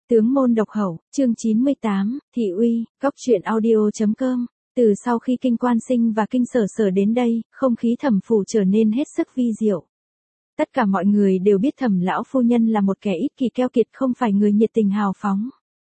Tướng môn độc hậu, chương 98, thị uy, góc truyện audio.com. Từ sau khi kinh quan sinh và kinh sở sở đến đây, không khí Thẩm phủ trở nên hết sức vi diệu. Tất cả mọi người đều biết Thẩm lão phu nhân là một kẻ ích kỷ keo kiệt, không phải người nhiệt tình hào phóng.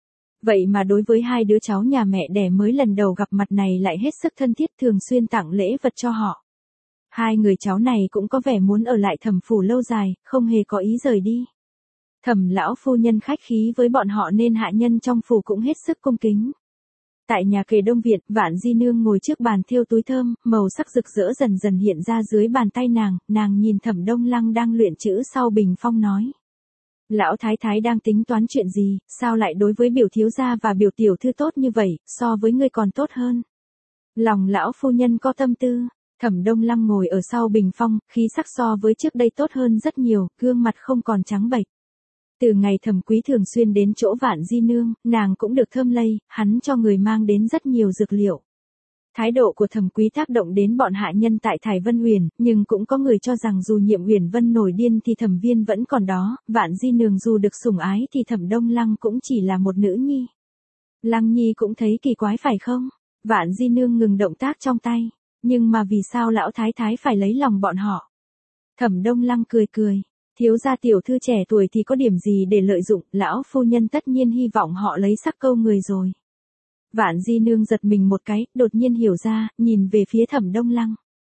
Vậy mà đối với hai đứa cháu nhà mẹ đẻ mới lần đầu gặp mặt này lại hết sức thân thiết, thường xuyên tặng lễ vật cho họ. Hai người cháu này cũng có vẻ muốn ở lại Thẩm phủ lâu dài, không hề có ý rời đi. Thẩm lão phu nhân khách khí với bọn họ nên hạ nhân trong phủ cũng hết sức cung kính. Tại nhà kề đông viện, Vạn Di Nương ngồi trước bàn thêu túi thơm, màu sắc rực rỡ dần dần hiện ra dưới bàn tay nàng nhìn Thẩm Đông Lăng đang luyện chữ sau bình phong nói. Lão thái thái đang tính toán chuyện gì, sao lại đối với biểu thiếu gia và biểu tiểu thư tốt như vậy, so với ngươi còn tốt hơn. Lòng lão phu nhân có tâm tư. Thẩm Đông Lăng ngồi ở sau bình phong, khí sắc so với trước đây tốt hơn rất nhiều, gương mặt không còn trắng bệch. Từ ngày Thẩm Quý thường xuyên đến chỗ Vạn Di Nương, nàng cũng được thơm lây, hắn cho người mang đến rất nhiều dược liệu. Thái độ của Thẩm Quý tác động đến bọn hạ nhân tại Thải Vân Uyển, nhưng cũng có người cho rằng dù Nhiệm Uyển Vân nổi điên thì Thẩm Viên vẫn còn đó, Vạn Di Nương dù được sủng ái thì Thẩm Đông Lăng cũng chỉ là một nữ nhi. Lăng Nhi cũng thấy kỳ quái phải không? Vạn Di Nương ngừng động tác trong tay, nhưng mà vì sao lão thái thái phải lấy lòng bọn họ? Thẩm Đông Lăng cười. Thiếu gia tiểu thư trẻ tuổi thì có điểm gì để lợi dụng, lão phu nhân tất nhiên hy vọng họ lấy sắc câu người rồi. Vạn Di Nương giật mình một cái, đột nhiên hiểu ra, nhìn về phía Thẩm Đông Lăng.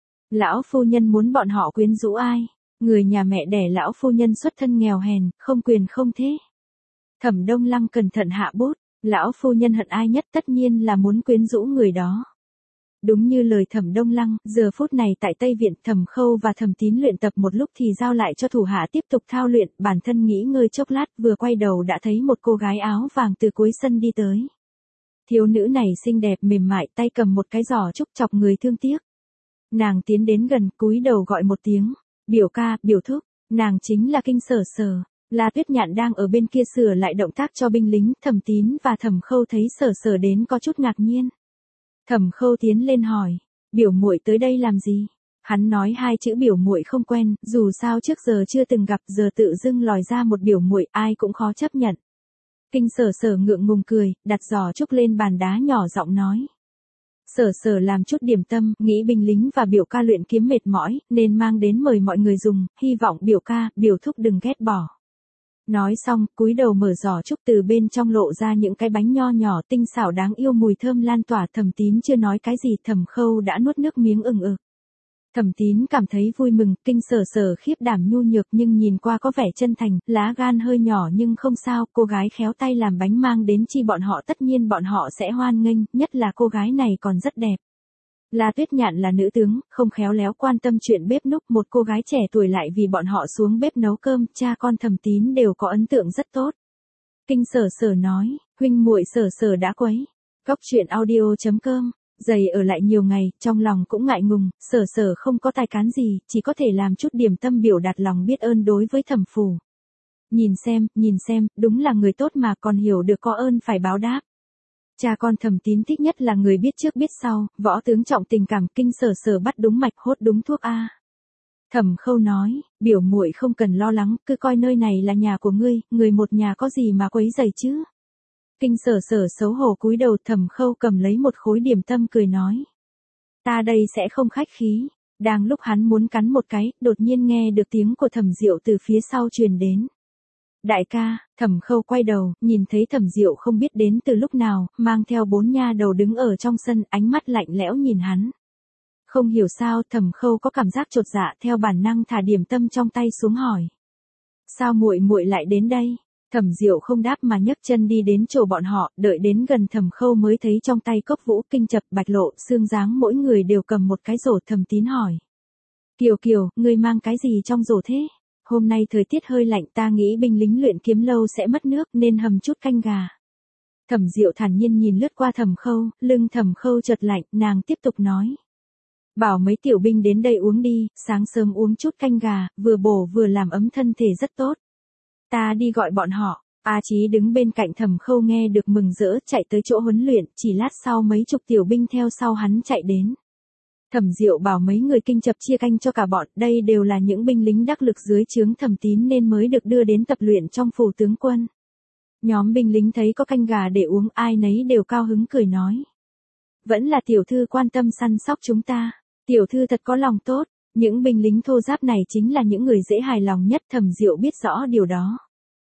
Lão phu nhân muốn bọn họ quyến rũ ai? Người nhà mẹ đẻ lão phu nhân xuất thân nghèo hèn, không quyền không thế. Thẩm Đông Lăng cẩn thận hạ bút, lão phu nhân hận ai nhất tất nhiên là muốn quyến rũ người đó. Đúng như lời Thẩm Đông Lăng, giờ phút này tại Tây Viện, Thẩm Khâu và Thẩm Tín luyện tập một lúc thì giao lại cho thủ hạ tiếp tục thao luyện, bản thân nghỉ ngơi chốc lát, vừa quay đầu đã thấy một cô gái áo vàng từ cuối sân đi tới. Thiếu nữ này xinh đẹp mềm mại, tay cầm một cái giỏ trúc chọc người thương tiếc. Nàng tiến đến gần, cúi đầu gọi một tiếng, biểu ca, biểu thúc, nàng chính là Kinh Sở Sở. La Tuyết Nhạn đang ở bên kia sửa lại động tác cho binh lính, Thẩm Tín và Thẩm Khâu thấy Sở Sở đến có chút ngạc nhiên. Thẩm Khâu tiến lên hỏi, biểu muội tới đây làm gì? Hắn nói hai chữ biểu muội không quen, dù sao trước giờ chưa từng gặp, giờ tự dưng lòi ra một biểu muội, ai cũng khó chấp nhận. Kinh Sở Sở ngượng ngùng cười, đặt giỏ trúc lên bàn đá nhỏ giọng nói. Sở Sở làm chút điểm tâm, nghĩ binh lính và biểu ca luyện kiếm mệt mỏi, nên mang đến mời mọi người dùng, hy vọng biểu ca, biểu thúc đừng ghét bỏ. Nói xong, cúi đầu mở giỏ trúc, từ bên trong lộ ra những cái bánh nho nhỏ tinh xảo đáng yêu, mùi thơm lan tỏa. Thẩm Tín chưa nói cái gì, Thẩm Khâu đã nuốt nước miếng ừng ực. Thẩm Tín cảm thấy vui mừng, Kinh Sở Sở khiếp đảm nhu nhược nhưng nhìn qua có vẻ chân thành, lá gan hơi nhỏ nhưng không sao, cô gái khéo tay làm bánh mang đến chi bọn họ tất nhiên bọn họ sẽ hoan nghênh, nhất là cô gái này còn rất đẹp. La Tuyết Nhạn là nữ tướng, không khéo léo quan tâm chuyện bếp núc, một cô gái trẻ tuổi lại vì bọn họ xuống bếp nấu cơm, cha con Thẩm Tín đều có ấn tượng rất tốt. Kinh Sở Sở nói, huynh muội Sở Sở đã quấy. Góc truyện audio.com, dày ở lại nhiều ngày, trong lòng cũng ngại ngùng, Sở Sở không có tài cán gì, chỉ có thể làm chút điểm tâm biểu đạt lòng biết ơn đối với Thẩm phủ. Nhìn xem, đúng là người tốt mà còn hiểu được có ơn phải báo đáp. Cha con Thẩm Tín thích nhất là người biết trước biết sau, võ tướng trọng tình cảm, Kinh Sở Sở bắt đúng mạch, hốt đúng thuốc a. Thẩm Khâu nói, biểu muội không cần lo lắng, cứ coi nơi này là nhà của ngươi, người một nhà có gì mà quấy rầy chứ. Kinh Sở Sở xấu hổ cúi đầu, Thẩm Khâu cầm lấy một khối điểm tâm cười nói. Ta đây sẽ không khách khí. Đang lúc hắn muốn cắn một cái, đột nhiên nghe được tiếng của Thẩm Diệu từ phía sau truyền đến. Đại ca, Thẩm Khâu quay đầu, nhìn thấy Thẩm Diệu không biết đến từ lúc nào, mang theo 4 nha đầu đứng ở trong sân, ánh mắt lạnh lẽo nhìn hắn. Không hiểu sao, Thẩm Khâu có cảm giác chột dạ, theo bản năng thả điểm tâm trong tay xuống hỏi. Sao muội muội lại đến đây? Thẩm Diệu không đáp mà nhấc chân đi đến chỗ bọn họ, đợi đến gần Thẩm Khâu mới thấy trong tay Cốc Vũ, Kinh Chập, Bạch Lộ, Xương Giáng mỗi người đều cầm một cái rổ. Thẩm Tín hỏi. Kiều, ngươi mang cái gì trong rổ thế? Hôm nay thời tiết hơi lạnh, ta nghĩ binh lính luyện kiếm lâu sẽ mất nước nên hầm chút canh gà. Thẩm Diệu thản nhiên nhìn lướt qua Thẩm Khâu, lưng Thẩm Khâu chợt lạnh, nàng tiếp tục nói. Bảo mấy tiểu binh đến đây uống đi, sáng sớm uống chút canh gà, vừa bổ vừa làm ấm thân thể rất tốt. Ta đi gọi bọn họ. A Chí đứng bên cạnh Thẩm Khâu nghe được mừng rỡ, chạy tới chỗ huấn luyện, chỉ lát sau mấy chục tiểu binh theo sau hắn chạy đến. Thẩm Diệu bảo mấy người Kinh Chập chia canh cho cả bọn, đây đều là những binh lính đắc lực dưới trướng Thẩm Tín nên mới được đưa đến tập luyện trong phủ tướng quân. Nhóm binh lính thấy có canh gà để uống ai nấy đều cao hứng cười nói. Vẫn là tiểu thư quan tâm săn sóc chúng ta. Tiểu thư thật có lòng tốt. Những binh lính thô ráp này chính là những người dễ hài lòng nhất. Thẩm Diệu biết rõ điều đó.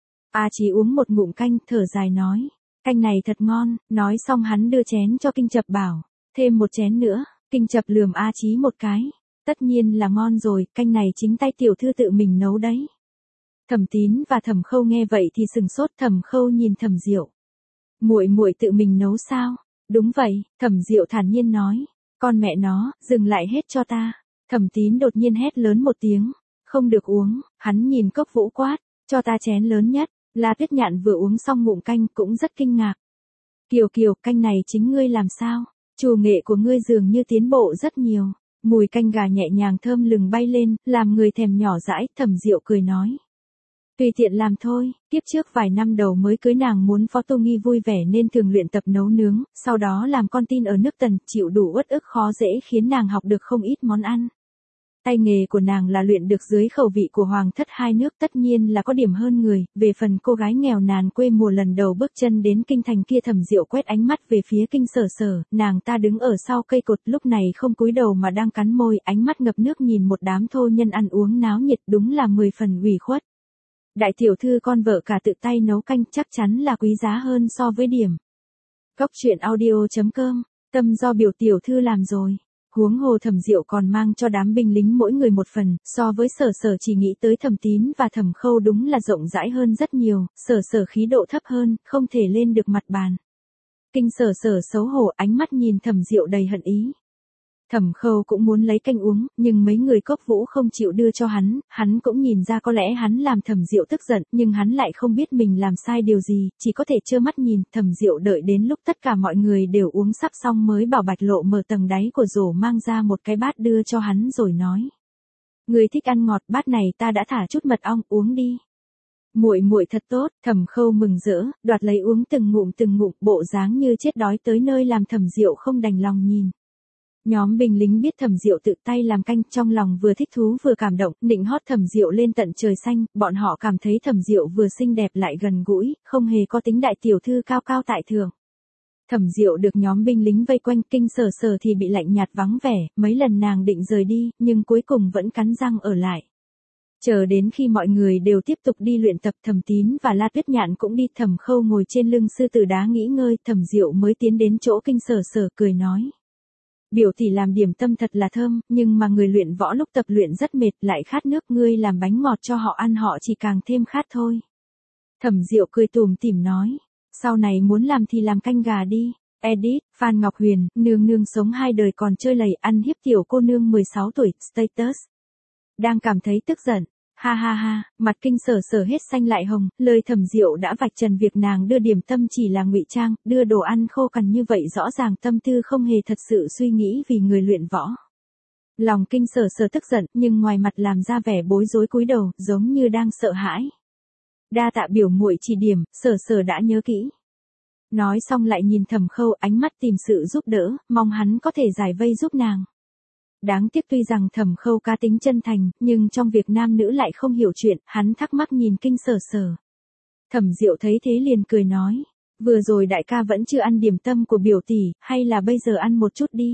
A Chí uống một ngụm canh thở dài nói. Canh này thật ngon. Nói xong hắn đưa chén cho Kinh Chập bảo. Thêm một chén nữa. Kinh Chập lườm A Chí một cái. Tất nhiên là ngon rồi. Canh này chính tay tiểu thư tự mình nấu đấy. Thẩm Tín và Thẩm Khâu nghe vậy thì sừng sốt. Thẩm Khâu nhìn Thẩm Diệu. Muội muội tự mình nấu sao? Đúng vậy. Thẩm Diệu thản nhiên nói. Con mẹ nó, dừng lại hết cho ta. Thẩm Tín đột nhiên hét lớn một tiếng. Không được uống. Hắn nhìn Cốc Vũ quát. Cho ta chén lớn nhất. La Tuyết Nhạn vừa uống xong ngụm canh cũng rất kinh ngạc. Kiều Kiều, canh này chính ngươi làm sao? Chủ nghệ của ngươi dường như tiến bộ rất nhiều. Mùi canh gà nhẹ nhàng thơm lừng bay lên, làm người thèm nhỏ dãi. Thẩm Diệu cười nói. Tùy tiện làm thôi, tiếp trước vài năm đầu mới cưới nàng muốn Phó Tô Nghi vui vẻ nên thường luyện tập nấu nướng, sau đó làm con tin ở nước Tần, chịu đủ uất ức khó dễ khiến nàng học được không ít món ăn. Tay nghề của nàng là luyện được dưới khẩu vị của hoàng thất hai nước, tất nhiên là có điểm hơn người. Về phần cô gái nghèo nàn quê mùa lần đầu bước chân đến kinh thành kia, Thẩm Diệu quét ánh mắt về phía Kinh Sở Sở, nàng ta đứng ở sau cây cột lúc này không cúi đầu mà đang cắn môi, ánh mắt ngập nước nhìn một đám thô nhân ăn uống náo nhiệt, đúng là 10 phần ủy khuất. Đại tiểu thư con vợ cả tự tay nấu canh chắc chắn là quý giá hơn so với điểm. Cốc truyện audio.com, tâm do biểu tiểu thư làm rồi. Huống hồ Thẩm Diệu còn mang cho đám binh lính mỗi người một phần, so với Sở Sở chỉ nghĩ tới Thẩm Tín và Thẩm Khâu đúng là rộng rãi hơn rất nhiều, Sở Sở khí độ thấp hơn, không thể lên được mặt bàn. Kinh Sở Sở xấu hổ, ánh mắt nhìn Thẩm Diệu đầy hận ý. Thẩm Khâu cũng muốn lấy canh uống, nhưng mấy người Cốc Vũ không chịu đưa cho hắn cũng nhìn ra có lẽ hắn làm Thẩm Diệu tức giận, nhưng hắn lại không biết mình làm sai điều gì, chỉ có thể trơ mắt nhìn. Thẩm Diệu đợi đến lúc tất cả mọi người đều uống sắp xong mới bảo Bạch Lộ mở tầng đáy của rổ mang ra một cái bát đưa cho hắn rồi nói. Người thích ăn ngọt, bát này ta đã thả chút mật ong, uống đi. Muội muội thật tốt. Thẩm Khâu mừng rỡ, đoạt lấy uống từng ngụm, bộ dáng như chết đói tới nơi làm Thẩm Diệu không đành lòng nhìn. Nhóm binh lính biết Thẩm Diệu tự tay làm canh, trong lòng vừa thích thú vừa cảm động, nịnh hót Thẩm Diệu lên tận trời xanh, bọn họ cảm thấy Thẩm Diệu vừa xinh đẹp lại gần gũi, không hề có tính đại tiểu thư cao cao tại thượng. Thẩm Diệu được nhóm binh lính vây quanh, Kinh Sở Sở thì bị lạnh nhạt vắng vẻ, mấy lần nàng định rời đi, nhưng cuối cùng vẫn cắn răng ở lại. Chờ đến khi mọi người đều tiếp tục đi luyện tập, Thẩm Tín và La Tuyết Nhạn cũng đi, Thẩm Khâu ngồi trên lưng sư tử đá nghỉ ngơi, Thẩm Diệu mới tiến đến chỗ Kinh Sở Sở cười nói. Biểu tỷ làm điểm tâm thật là thơm, nhưng mà người luyện võ lúc tập luyện rất mệt, lại khát nước, ngươi làm bánh ngọt cho họ ăn họ chỉ càng thêm khát thôi. Thẩm Diệu cười tủm tỉm nói, sau này muốn làm thì làm canh gà đi. Edit, Phan Ngọc Huyền, nương nương sống 2 đời còn chơi lầy ăn hiếp tiểu cô nương 16 tuổi, status. Đang cảm thấy tức giận. Ha ha ha, mặt Kinh Sở Sở hết xanh lại hồng, lời Thẩm Diệu đã vạch trần việc nàng đưa điểm tâm chỉ là ngụy trang, đưa đồ ăn khô cằn như vậy rõ ràng tâm tư không hề thật sự suy nghĩ vì người luyện võ. Lòng Kinh Sở Sở tức giận, nhưng ngoài mặt làm ra vẻ bối rối cúi đầu, giống như đang sợ hãi. Đa tạ biểu muội chỉ điểm, Sở Sở đã nhớ kỹ. Nói xong lại nhìn Thẩm Khâu, ánh mắt tìm sự giúp đỡ, mong hắn có thể giải vây giúp nàng. Đáng tiếc tuy rằng Thẩm Khâu cá tính chân thành, nhưng trong việc nam nữ lại không hiểu chuyện, hắn thắc mắc nhìn Kinh Sở Sở. Thẩm Diệu thấy thế liền cười nói, vừa rồi đại ca vẫn chưa ăn điểm tâm của biểu tỷ, hay là bây giờ ăn một chút đi.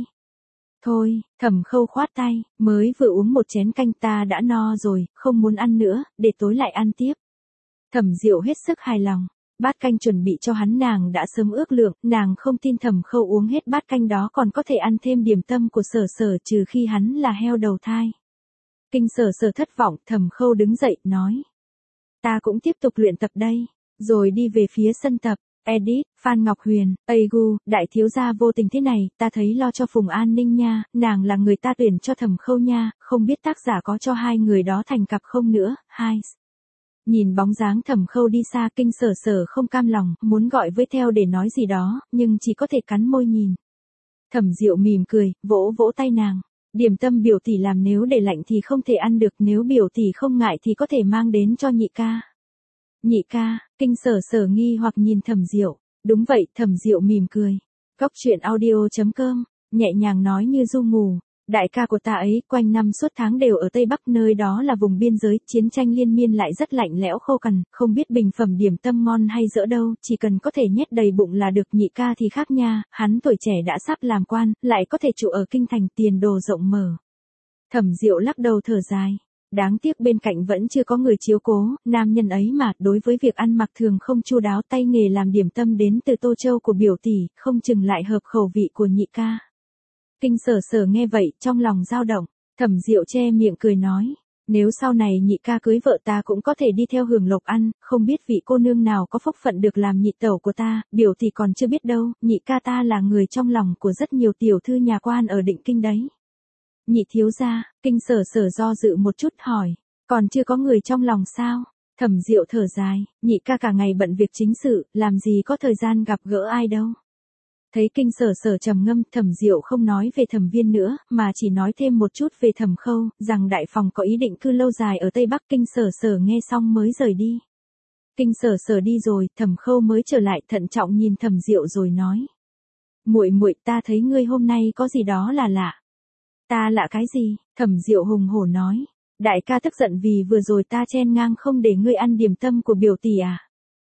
Thôi, Thẩm Khâu khoát tay, mới vừa uống một chén canh ta đã no rồi, không muốn ăn nữa, để tối lại ăn tiếp. Thẩm Diệu hết sức hài lòng. Bát canh chuẩn bị cho hắn nàng đã sớm ước lượng, nàng không tin Thẩm Khâu uống hết bát canh đó còn có thể ăn thêm điểm tâm của Sở Sở, trừ khi hắn là heo đầu thai. Kinh Sở Sở thất vọng, Thẩm Khâu đứng dậy, nói. Ta cũng tiếp tục luyện tập đây, rồi đi về phía sân tập. Edit, Phan Ngọc Huyền, Gu, đại thiếu gia vô tình thế này, ta thấy lo cho Phùng An Ninh nha, nàng là người ta tuyển cho Thẩm Khâu nha, không biết tác giả có cho hai người đó thành cặp không nữa. Hai. Nhìn bóng dáng Thẩm Khâu đi xa, Kinh Sở Sở không cam lòng, muốn gọi với theo để nói gì đó, nhưng chỉ có thể cắn môi nhìn. Thẩm Diệu mỉm cười, vỗ vỗ tay nàng. Điểm tâm biểu tỷ làm nếu để lạnh thì không thể ăn được, nếu biểu tỷ không ngại thì có thể mang đến cho nhị ca. Nhị ca, Kinh Sở Sở nghi hoặc nhìn Thẩm Diệu. Đúng vậy, Thẩm Diệu mỉm cười. Cốc truyện audio.com, nhẹ nhàng nói như ru ngủ. Đại ca của ta ấy quanh năm suốt tháng đều ở Tây Bắc, nơi đó là vùng biên giới, chiến tranh liên miên lại rất lạnh lẽo khô cằn, không biết bình phẩm điểm tâm ngon hay dỡ đâu, chỉ cần có thể nhét đầy bụng là được. Nhị ca thì khác nha, hắn tuổi trẻ đã sắp làm quan, lại có thể trụ ở kinh thành, tiền đồ rộng mở. Thẩm Diệu lắc đầu thở dài. Đáng tiếc bên cạnh vẫn chưa có người chiếu cố, nam nhân ấy mà, đối với việc ăn mặc thường không chu đáo, tay nghề làm điểm tâm đến từ Tô Châu của biểu tỷ, không chừng lại hợp khẩu vị của nhị ca. Kinh Sở Sở nghe vậy, trong lòng dao động, Thẩm Diệu che miệng cười nói, nếu sau này nhị ca cưới vợ ta cũng có thể đi theo hưởng lộc ăn, không biết vị cô nương nào có phúc phận được làm nhị tẩu của ta, biểu tỷ còn chưa biết đâu, nhị ca ta là người trong lòng của rất nhiều tiểu thư nhà quan ở Định Kinh đấy. Nhị thiếu gia, Kinh Sở Sở do dự một chút hỏi, còn chưa có người trong lòng sao? Thẩm Diệu thở dài, nhị ca cả ngày bận việc chính sự, làm gì có thời gian gặp gỡ ai đâu. Thấy Kinh Sở Sở trầm ngâm, Thẩm Diệu không nói về Thẩm Viên nữa, mà chỉ nói thêm một chút về Thẩm Khâu, rằng đại phòng có ý định cư lâu dài ở Tây Bắc. Kinh Sở Sở nghe xong mới rời đi. Kinh Sở Sở đi rồi, Thẩm Khâu mới trở lại, thận trọng nhìn Thẩm Diệu rồi nói, muội muội, ta thấy ngươi hôm nay có gì đó là lạ. Ta lạ cái gì? Thẩm Diệu hùng hổ nói, đại ca tức giận vì vừa rồi ta chen ngang không để ngươi ăn điểm tâm của biểu tỷ à?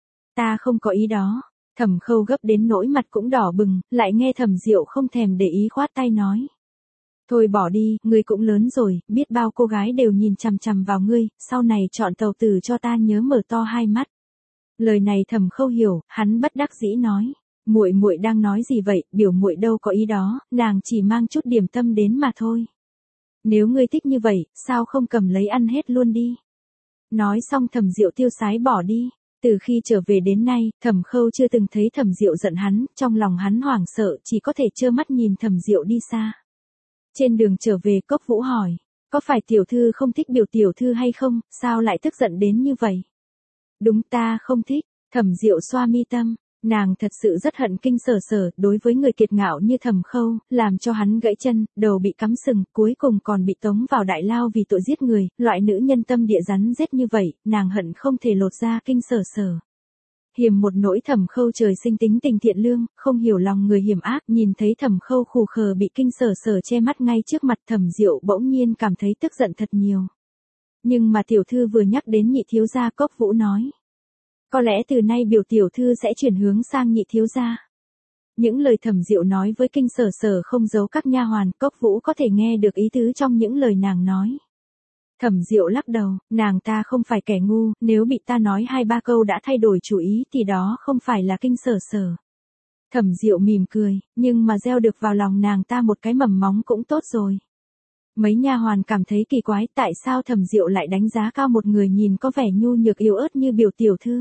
Ta không có ý đó. Thẩm Khâu gấp đến nỗi mặt cũng đỏ bừng, lại nghe Thẩm Diệu không thèm để ý khoát tay nói, thôi bỏ đi, ngươi cũng lớn rồi, biết bao cô gái đều nhìn chằm chằm vào ngươi, sau này chọn tàu tử cho ta nhớ mở to hai mắt. Lời này Thẩm Khâu hiểu, hắn bất đắc dĩ nói, muội muội đang nói gì vậy, biểu muội đâu có ý đó, nàng chỉ mang chút điểm tâm đến mà thôi. Nếu ngươi thích như vậy, sao không cầm lấy ăn hết luôn đi. Nói xong Thẩm Diệu tiêu sái bỏ đi. Từ khi trở về đến nay, Thẩm Khâu chưa từng thấy Thẩm Diệu giận hắn, trong lòng hắn hoảng sợ, chỉ có thể trơ mắt nhìn Thẩm Diệu đi xa. Trên đường trở về, Cốc Vũ hỏi, có phải tiểu thư không thích biểu tiểu thư hay không, sao lại tức giận đến như vậy? Đúng, ta không thích. Thẩm Diệu xoa mi tâm, nàng thật sự rất hận Kinh Sở Sở, đối với người kiệt ngạo như Thẩm Khâu, làm cho hắn gãy chân, đầu bị cắm sừng, cuối cùng còn bị tống vào đại lao vì tội giết người, loại nữ nhân tâm địa rắn rết như vậy, nàng hận không thể lột ra Kinh Sở Sở. Hiềm một nỗi Thẩm Khâu trời sinh tính tình thiện lương, không hiểu lòng người hiểm ác, nhìn thấy Thẩm Khâu khù khờ bị Kinh Sở Sở che mắt ngay trước mặt, Thẩm Diệu bỗng nhiên cảm thấy tức giận thật nhiều. Nhưng mà tiểu thư vừa nhắc đến nhị thiếu gia, Cốc Vũ nói, có lẽ từ nay biểu tiểu thư sẽ chuyển hướng sang nhị thiếu gia. Những lời Thẩm Diệu nói với Kinh Sở Sở không giấu các nha hoàn, Cốc Vũ có thể nghe được ý tứ trong những lời nàng nói. Thẩm Diệu lắc đầu, nàng ta không phải kẻ ngu, nếu bị ta nói 2-3 câu đã thay đổi chủ ý thì đó không phải là Kinh Sở Sở. Thẩm Diệu mỉm cười, nhưng mà gieo được vào lòng nàng ta một cái mầm móng cũng tốt rồi. Mấy nha hoàn cảm thấy kỳ quái, tại sao Thẩm Diệu lại đánh giá cao một người nhìn có vẻ nhu nhược yếu ớt như biểu tiểu thư.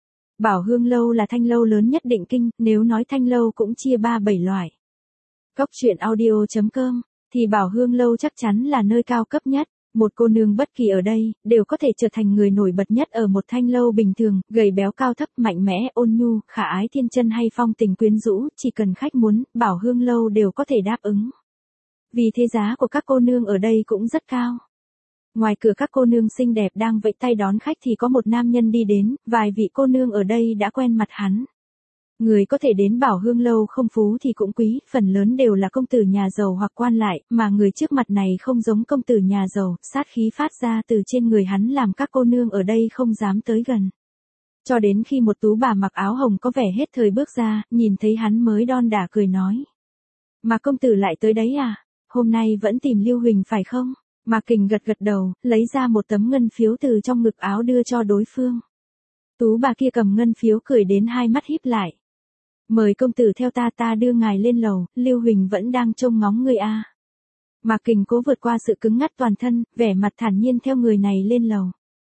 Bảo Hương Lâu là thanh lâu lớn nhất Định Kinh, nếu nói thanh lâu cũng chia 3-7 loại. Cốc truyện audio.com, thì Bảo Hương Lâu chắc chắn là nơi cao cấp nhất. Một cô nương bất kỳ ở đây, đều có thể trở thành người nổi bật nhất ở một thanh lâu bình thường, gầy béo cao thấp, mạnh mẽ, ôn nhu, khả ái thiên chân hay phong tình quyến rũ, chỉ cần khách muốn, Bảo Hương Lâu đều có thể đáp ứng. Vì thế giá của các cô nương ở đây cũng rất cao. Ngoài cửa các cô nương xinh đẹp đang vẫy tay đón khách thì có một nam nhân đi đến, vài vị cô nương ở đây đã quen mặt hắn. Người có thể đến Bảo Hương Lâu không phú thì cũng quý, phần lớn đều là công tử nhà giàu hoặc quan lại, mà người trước mặt này không giống công tử nhà giàu, sát khí phát ra từ trên người hắn làm các cô nương ở đây không dám tới gần. Cho đến khi một tú bà mặc áo hồng có vẻ hết thời bước ra, nhìn thấy hắn mới đon đả cười nói. Mà công tử lại tới đấy à? Hôm nay vẫn tìm Lưu Huỳnh phải không? Mạc Kình gật gật đầu, lấy ra một tấm ngân phiếu từ trong ngực áo đưa cho đối phương. Tú bà kia cầm ngân phiếu cười đến hai mắt híp lại. Mời công tử theo ta đưa ngài lên lầu, Lưu Huỳnh vẫn đang trông ngóng người a. Mạc Kình cố vượt qua sự cứng ngắt toàn thân, vẻ mặt thản nhiên theo người này lên lầu.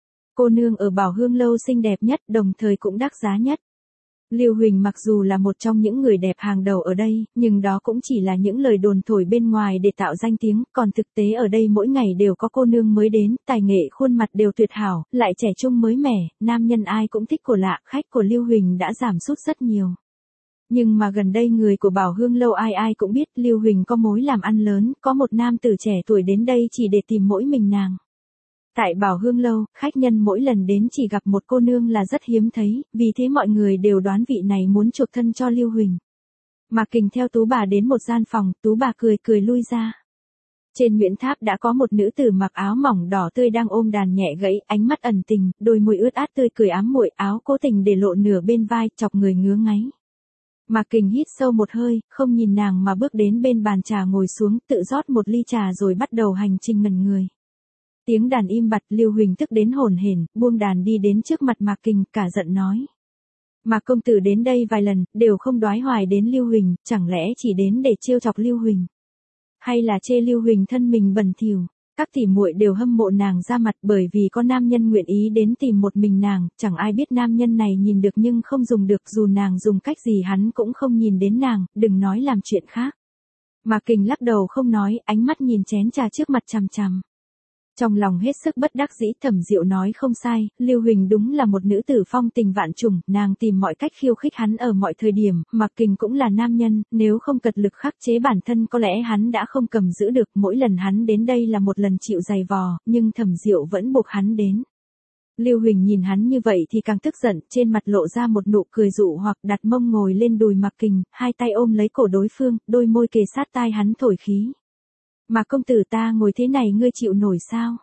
Cô nương ở Bảo Hương Lâu xinh đẹp nhất, đồng thời cũng đắt giá nhất. Lưu Huỳnh mặc dù là một trong những người đẹp hàng đầu ở đây, nhưng đó cũng chỉ là những lời đồn thổi bên ngoài để tạo danh tiếng, còn thực tế ở đây mỗi ngày đều có cô nương mới đến, tài nghệ khuôn mặt đều tuyệt hảo, lại trẻ trung mới mẻ, nam nhân ai cũng thích của lạ, khách của Lưu Huỳnh đã giảm sút rất nhiều. Nhưng mà gần đây người của Bảo Hương Lâu ai ai cũng biết Lưu Huỳnh có mối làm ăn lớn, có một nam tử trẻ tuổi đến đây chỉ để tìm mỗi mình nàng. Tại Bảo Hương Lâu, khách nhân mỗi lần đến chỉ gặp một cô nương là rất hiếm thấy, vì thế mọi người đều đoán vị này muốn chuộc thân cho Lưu Huỳnh. Mạc Kình theo Tú bà đến một gian phòng, Tú bà cười cười lui ra. Trên Nguyễn Tháp đã có một nữ tử mặc áo mỏng đỏ tươi đang ôm đàn nhẹ gãy, ánh mắt ẩn tình, đôi môi ướt át tươi cười ám muội, áo cố tình để lộ nửa bên vai, chọc người ngứa ngáy. Mạc Kình hít sâu một hơi, không nhìn nàng mà bước đến bên bàn trà ngồi xuống, tự rót một ly trà rồi bắt đầu hành trình ngẩn người. Tiếng đàn im bặt, Lưu Huỳnh tức đến hổn hển, buông đàn đi đến trước mặt Mạc Kình, cả giận nói: Mạc công tử đến đây vài lần, đều không đoái hoài đến Lưu Huỳnh, chẳng lẽ chỉ đến để trêu chọc Lưu Huỳnh? Hay là chê Lưu Huỳnh thân mình bẩn thỉu? Các tỷ muội đều hâm mộ nàng ra mặt, bởi vì có nam nhân nguyện ý đến tìm một mình nàng, chẳng ai biết nam nhân này nhìn được nhưng không dùng được, dù nàng dùng cách gì hắn cũng không nhìn đến nàng, đừng nói làm chuyện khác. Mạc Kình lắc đầu không nói, ánh mắt nhìn chén trà trước mặt chằm chằm. Trong lòng hết sức bất đắc dĩ, Thẩm Diệu nói không sai, Lưu Huỳnh đúng là một nữ tử phong tình vạn trùng, nàng tìm mọi cách khiêu khích hắn ở mọi thời điểm, Mạc Kình cũng là nam nhân, nếu không cật lực khắc chế bản thân có lẽ hắn đã không cầm giữ được, mỗi lần hắn đến đây là một lần chịu giày vò, nhưng Thẩm Diệu vẫn buộc hắn đến. Lưu Huỳnh nhìn hắn như vậy thì càng tức giận, trên mặt lộ ra một nụ cười dụ hoặc, đặt mông ngồi lên đùi Mạc Kình, hai tay ôm lấy cổ đối phương, đôi môi kề sát tai hắn thổi khí. Mà công tử ta ngồi thế này ngươi chịu nổi sao?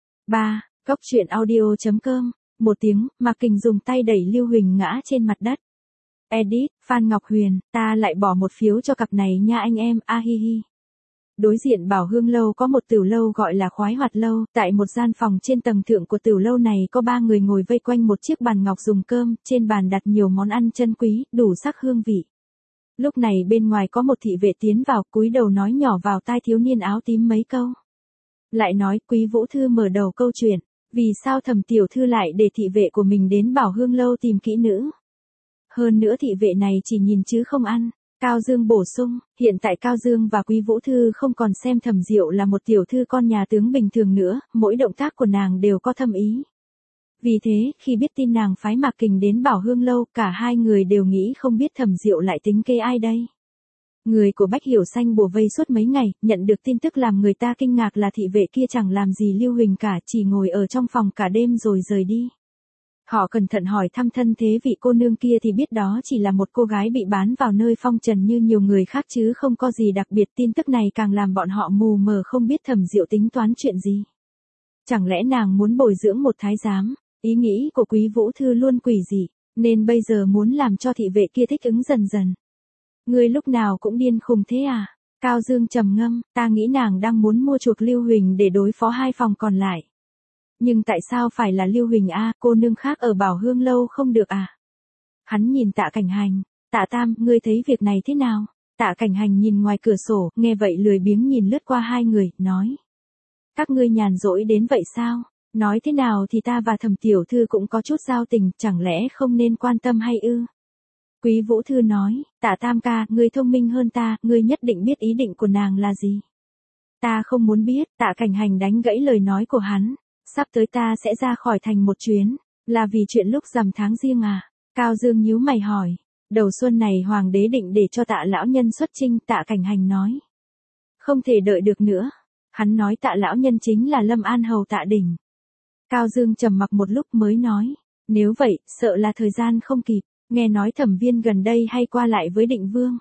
3. Góc truyện audio.com. Một tiếng, Mạc Kình dùng tay đẩy Lưu Huỳnh ngã trên mặt đất. Edit, Phan Ngọc Huyền, ta lại bỏ một phiếu cho cặp này nha anh em, a hi hi. Đối diện Bảo Hương Lâu có một tửu lâu gọi là Khoái Hoạt Lâu, tại một gian phòng trên tầng thượng của tửu lâu này có 3 người ngồi vây quanh một chiếc bàn ngọc dùng cơm, trên bàn đặt nhiều món ăn chân quý, đủ sắc hương vị. Lúc này bên ngoài có một thị vệ tiến vào, cúi đầu nói nhỏ vào tai thiếu niên áo tím mấy câu. Lại nói, Quý Vũ Thư mở đầu câu chuyện, vì sao Thẩm tiểu thư lại để thị vệ của mình đến Bảo Hương Lâu tìm kỹ nữ. Hơn nữa thị vệ này chỉ nhìn chứ không ăn. Cao Dương bổ sung, hiện tại Cao Dương và Quý Vũ Thư không còn xem Thẩm Diệu là một tiểu thư con nhà tướng bình thường nữa, mỗi động tác của nàng đều có thâm ý. Vì thế, khi biết tin nàng phái Mạc Kình đến Bảo Hương Lâu, cả hai người đều nghĩ không biết Thẩm Diệu lại tính kế ai đây. Người của Bách Hiểu Xanh bùa vây suốt mấy ngày, nhận được tin tức làm người ta kinh ngạc là thị vệ kia chẳng làm gì Lưu Huỳnh cả, chỉ ngồi ở trong phòng cả đêm rồi rời đi. Họ cẩn thận hỏi thăm thân thế vị cô nương kia thì biết đó chỉ là một cô gái bị bán vào nơi phong trần như nhiều người khác chứ không có gì đặc biệt. Tin tức này càng làm bọn họ mù mờ không biết Thẩm Diệu tính toán chuyện gì. Chẳng lẽ nàng muốn bồi dưỡng một thái giám? Ý nghĩ của Quý Vũ Thư luôn quỷ dị, nên bây giờ muốn làm cho thị vệ kia thích ứng dần dần. Ngươi lúc nào cũng điên khùng thế à? Cao Dương trầm ngâm, ta nghĩ nàng đang muốn mua chuộc Lưu Huỳnh để đối phó hai phòng còn lại. Nhưng tại sao phải là Lưu Huỳnh a, cô nương khác ở Bảo Hương Lâu không được à? Hắn nhìn Tạ Cảnh Hành, Tạ Tam, ngươi thấy việc này thế nào? Tạ Cảnh Hành nhìn ngoài cửa sổ, nghe vậy lười biếng nhìn lướt qua hai người, nói. Các ngươi nhàn rỗi đến vậy sao? Nói thế nào thì ta và Thẩm tiểu thư cũng có chút giao tình, chẳng lẽ không nên quan tâm hay ư? Quý Vũ Thư nói, Tạ Tam ca, ngươi thông minh hơn ta, ngươi nhất định biết ý định của nàng là gì. Ta không muốn biết, Tạ Cảnh Hành đánh gãy lời nói của hắn. Sắp tới ta sẽ ra khỏi thành một chuyến, là vì chuyện lúc rằm tháng riêng à? Cao Dương nhíu mày hỏi, đầu xuân này hoàng đế định để cho Tạ lão nhân xuất chinh, Tạ Cảnh Hành nói. Không thể đợi được nữa. Hắn nói Tạ lão nhân chính là Lâm An hầu Tạ Đình. Cao Dương trầm mặc một lúc mới nói, nếu vậy, sợ là thời gian không kịp, nghe nói Thẩm Viên gần đây hay qua lại với Định Vương.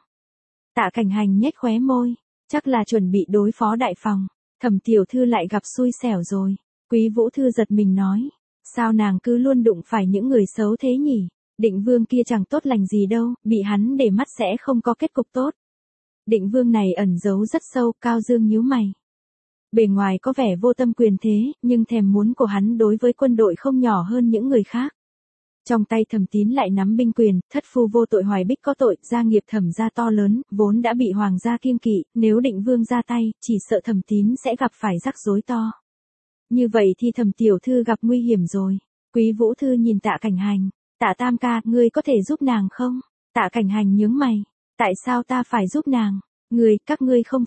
Tạ Cảnh Hành nhếch khóe môi, chắc là chuẩn bị đối phó đại phòng, Thẩm tiểu thư lại gặp xui xẻo rồi. Quý Vũ Thư giật mình nói, sao nàng cứ luôn đụng phải những người xấu thế nhỉ? Định Vương kia chẳng tốt lành gì đâu, bị hắn để mắt sẽ không có kết cục tốt. Định Vương này ẩn giấu rất sâu, Cao Dương nhíu mày. Bề ngoài có vẻ vô tâm quyền thế, nhưng thèm muốn của hắn đối với quân đội không nhỏ hơn những người khác. Trong tay Thẩm Tín lại nắm binh quyền, thất phu vô tội Hoài Bích có tội, gia nghiệp Thẩm gia to lớn, vốn đã bị hoàng gia kiêng kỵ, nếu Định Vương ra tay, chỉ sợ Thẩm Tín sẽ gặp phải rắc rối to. Như vậy thì Thẩm tiểu thư gặp nguy hiểm rồi. Quý Vũ Thư nhìn Tạ Cảnh Hành, Tạ Tam ca, ngươi có thể giúp nàng không? Tạ Cảnh Hành nhướng mày, tại sao ta phải giúp nàng? Các ngươi không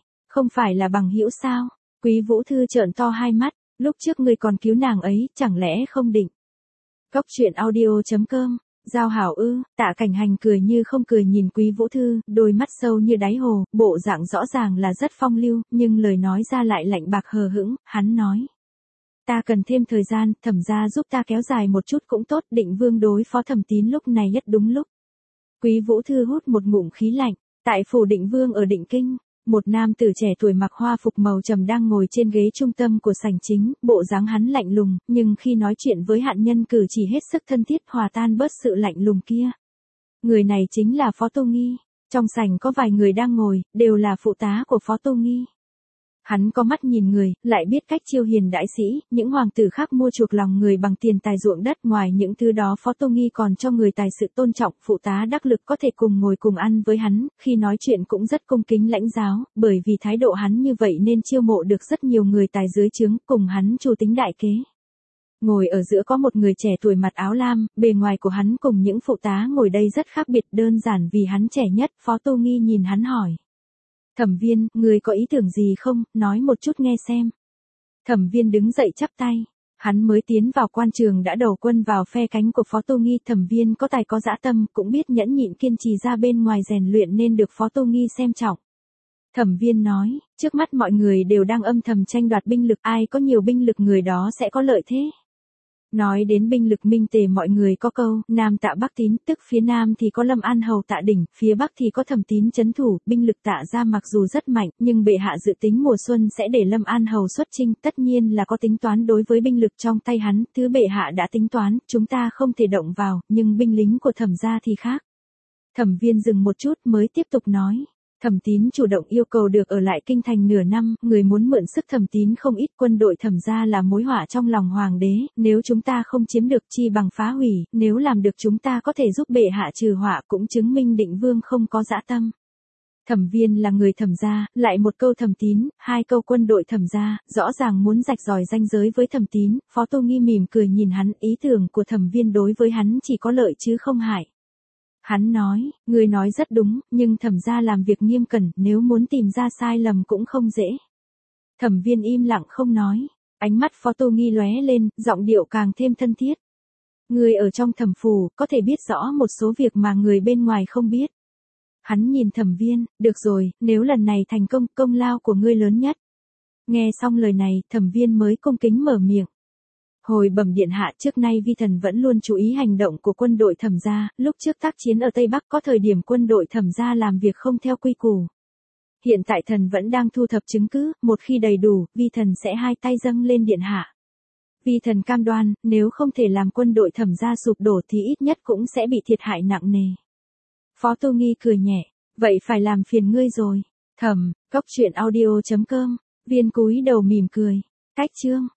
phải là bằng hữu sao? Quý Vũ Thư trợn to hai mắt, lúc trước ngươi còn cứu nàng ấy, chẳng lẽ không định? Góc truyện audio.com. Giao hảo ư? Tạ Cảnh Hành cười như không cười nhìn Quý Vũ Thư, đôi mắt sâu như đáy hồ, bộ dạng rõ ràng là rất phong lưu, nhưng lời nói ra lại lạnh bạc hờ hững. Hắn nói, ta cần thêm thời gian, Thẩm gia giúp ta kéo dài một chút cũng tốt. Định Vương đối phó Thẩm Tín lúc này nhất đúng lúc. Quý Vũ Thư hút một ngụm khí lạnh, tại phủ Định Vương ở Định Kinh, Một nam tử trẻ tuổi mặc hoa phục màu trầm đang ngồi trên ghế trung tâm của sảnh chính, bộ dáng hắn lạnh lùng, nhưng khi nói chuyện với hạn nhân cử chỉ hết sức thân thiết, hòa tan bớt sự lạnh lùng kia. Người này chính là Phó Tô Nghi. Trong sảnh có vài người đang ngồi, đều là phụ tá của Phó Tô Nghi. Hắn có mắt nhìn người, lại biết cách chiêu hiền đại sĩ, những hoàng tử khác mua chuộc lòng người bằng tiền tài ruộng đất, ngoài những thứ đó Phó Tô Nghi còn cho người tài sự tôn trọng, phụ tá đắc lực có thể cùng ngồi cùng ăn với hắn, khi nói chuyện cũng rất cung kính lãnh giáo, bởi vì thái độ hắn như vậy nên chiêu mộ được rất nhiều người tài dưới trướng, cùng hắn chủ tính đại kế. Ngồi ở giữa có một người trẻ tuổi mặc áo lam, bề ngoài của hắn cùng những phụ tá ngồi đây rất khác biệt, đơn giản vì hắn trẻ nhất. Phó Tô Nghi nhìn hắn hỏi. Thẩm Viên, người có ý tưởng gì không, nói một chút nghe xem. Thẩm Viên đứng dậy chắp tay. Hắn mới tiến vào quan trường đã đầu quân vào phe cánh của Phó Tô Nghi. Thẩm Viên có tài có dã tâm, cũng biết nhẫn nhịn kiên trì ra bên ngoài rèn luyện nên được Phó Tô Nghi xem trọng. Thẩm Viên nói, trước mắt mọi người đều đang âm thầm tranh đoạt binh lực, ai có nhiều binh lực người đó sẽ có lợi thế. Nói đến binh lực minh tề mọi người có câu, Nam Tạ Bắc Tín, tức phía Nam thì có Lâm An Hầu Tạ Đỉnh, phía Bắc thì có Thẩm Tín trấn thủ, binh lực Tạ gia mặc dù rất mạnh, nhưng bệ hạ dự tính mùa xuân sẽ để Lâm An Hầu xuất chinh, tất nhiên là có tính toán đối với binh lực trong tay hắn, thứ bệ hạ đã tính toán, chúng ta không thể động vào, nhưng binh lính của Thẩm gia thì khác. Thẩm Viên dừng một chút mới tiếp tục nói. Thẩm Tín chủ động yêu cầu được ở lại kinh thành nửa năm, người muốn mượn sức Thẩm Tín không ít, quân đội Thẩm gia là mối họa trong lòng hoàng đế, nếu chúng ta không chiếm được chi bằng phá hủy, nếu làm được chúng ta có thể giúp bệ hạ trừ họa, cũng chứng minh Định Vương không có dã tâm. Thẩm Viên là người Thẩm gia, lại một câu Thẩm Tín, hai câu quân đội Thẩm gia, rõ ràng muốn rạch ròi ranh giới với Thẩm Tín. Phó Tô Nghi mỉm cười nhìn hắn, ý tưởng của Thẩm Viên đối với hắn chỉ có lợi chứ không hại. Hắn nói, người nói rất đúng, nhưng Thẩm gia làm việc nghiêm cẩn, nếu muốn tìm ra sai lầm cũng không dễ. Thẩm Viên im lặng không nói, ánh mắt Phó Tô Nghi lóe lên, giọng điệu càng thêm thân thiết. Người ở trong Thẩm phủ, có thể biết rõ một số việc mà người bên ngoài không biết. Hắn nhìn Thẩm Viên, được rồi, nếu lần này thành công, công lao của ngươi lớn nhất. Nghe xong lời này, Thẩm Viên mới cung kính mở miệng. Hồi bẩm điện hạ, trước nay vi thần vẫn luôn chú ý hành động của quân đội Thẩm gia, lúc trước tác chiến ở Tây Bắc có thời điểm quân đội Thẩm gia làm việc không theo quy củ. Hiện tại thần vẫn đang thu thập chứng cứ, một khi đầy đủ, vi thần sẽ hai tay dâng lên điện hạ. Vi thần cam đoan, nếu không thể làm quân đội Thẩm gia sụp đổ thì ít nhất cũng sẽ bị thiệt hại nặng nề. Phó Tô Nghi cười nhẹ, vậy phải làm phiền ngươi rồi. Thẩm, cốc truyện audio.com, Viên cúi đầu mỉm cười. Cách chương